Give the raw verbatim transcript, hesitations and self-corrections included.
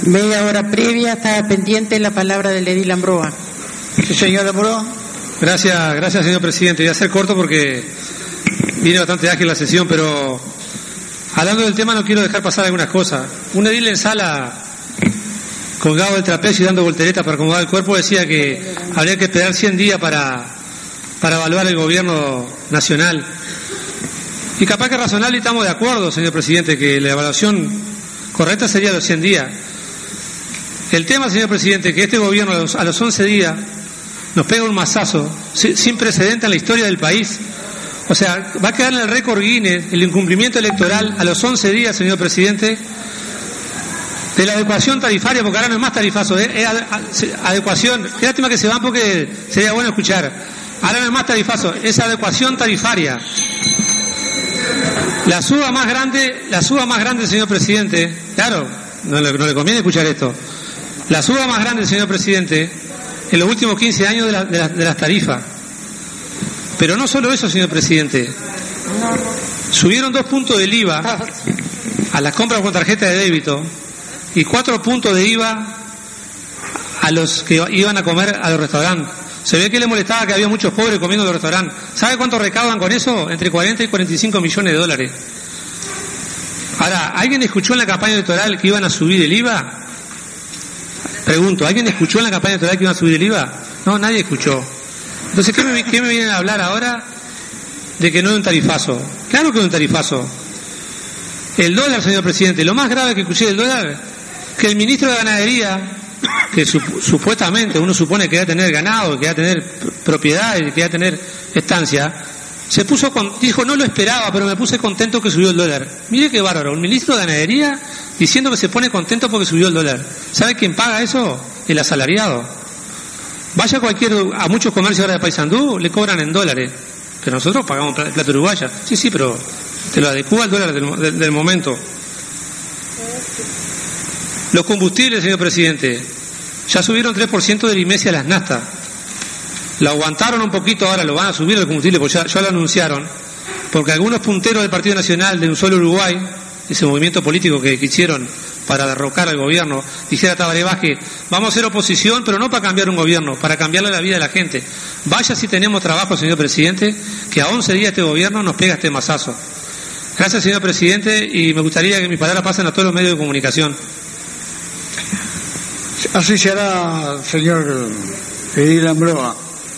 Media hora previa estaba pendiente la palabra del edil Ambroa. Sí, señor Ambroa. Gracias, gracias, señor presidente. Voy a ser corto porque viene bastante ágil la sesión, pero hablando del tema no quiero dejar pasar algunas cosas. Un edil en sala, colgado del trapecio y dando volteretas para acomodar el cuerpo, decía que habría que esperar cien días para, para evaluar el gobierno nacional. Y capaz que razonable y estamos de acuerdo, señor presidente, que la evaluación correcta sería los cien días. El tema, señor presidente, que este gobierno a los, a los once días nos pega un mazazo sin precedente en la historia del país. O sea, va a quedar en el récord Guinness el incumplimiento electoral a los once días, señor presidente, de la adecuación tarifaria, porque ahora no es más tarifazo, es, es adecuación. Qué lástima que se van porque sería bueno escuchar. Ahora no es más tarifazo, es adecuación tarifaria. La suba más grande, la suba más grande, señor presidente, claro, no le, no le conviene escuchar esto. La suba más grande, señor presidente, en los últimos quince años de, la, de, la, de las tarifas. Pero no solo eso, señor presidente. Subieron dos puntos del I V A a las compras con tarjeta de débito y cuatro puntos de I V A a los que iban a comer a los restaurantes. Se ve que le molestaba que había muchos pobres comiendo en los restaurantes. ¿Sabe cuánto recaudan con eso? Entre cuarenta y cuarenta y cinco millones de dólares. Ahora, ¿alguien escuchó en la campaña electoral que iban a subir el I V A? Pregunto, ¿alguien escuchó en la campaña electoral que iban a subir el I V A? No, nadie escuchó. Entonces, ¿qué me, qué me vienen a hablar ahora de que no es un tarifazo? Claro que es un tarifazo. El dólar, señor presidente, lo más grave que escuché del dólar, que el ministro de Ganadería, que sup- supuestamente uno supone que va a tener ganado, que va a tener propiedades, que va a tener estancia, se puso con, dijo, no lo esperaba, pero me puse contento que subió el dólar. Mire qué bárbaro, un ministro de Ganadería diciendo que se pone contento porque subió el dólar. ¿Sabe quién paga eso? El asalariado. Vaya a cualquier, a muchos comercios ahora de Paysandú, le cobran en dólares, que nosotros pagamos plata uruguaya. Sí, sí, pero te lo adecúa al dólar del, del, del momento. Los combustibles, señor presidente, ya subieron tres por ciento del I M E S I a las naftas. Lo aguantaron un poquito, ahora lo van a subir el combustible, porque ya, ya lo anunciaron, porque algunos punteros del Partido Nacional de Un Solo Uruguay, ese movimiento político que, que hicieron para derrocar al gobierno, dijera Tabaré Vázquez, vamos a hacer oposición, pero no para cambiar un gobierno, para cambiarle la vida de la gente. Vaya si tenemos trabajo, señor presidente, que a once días este gobierno nos pega este mazazo. Gracias, señor presidente, y me gustaría que mis palabras pasen a todos los medios de comunicación. Así será, señor edil Ambroa.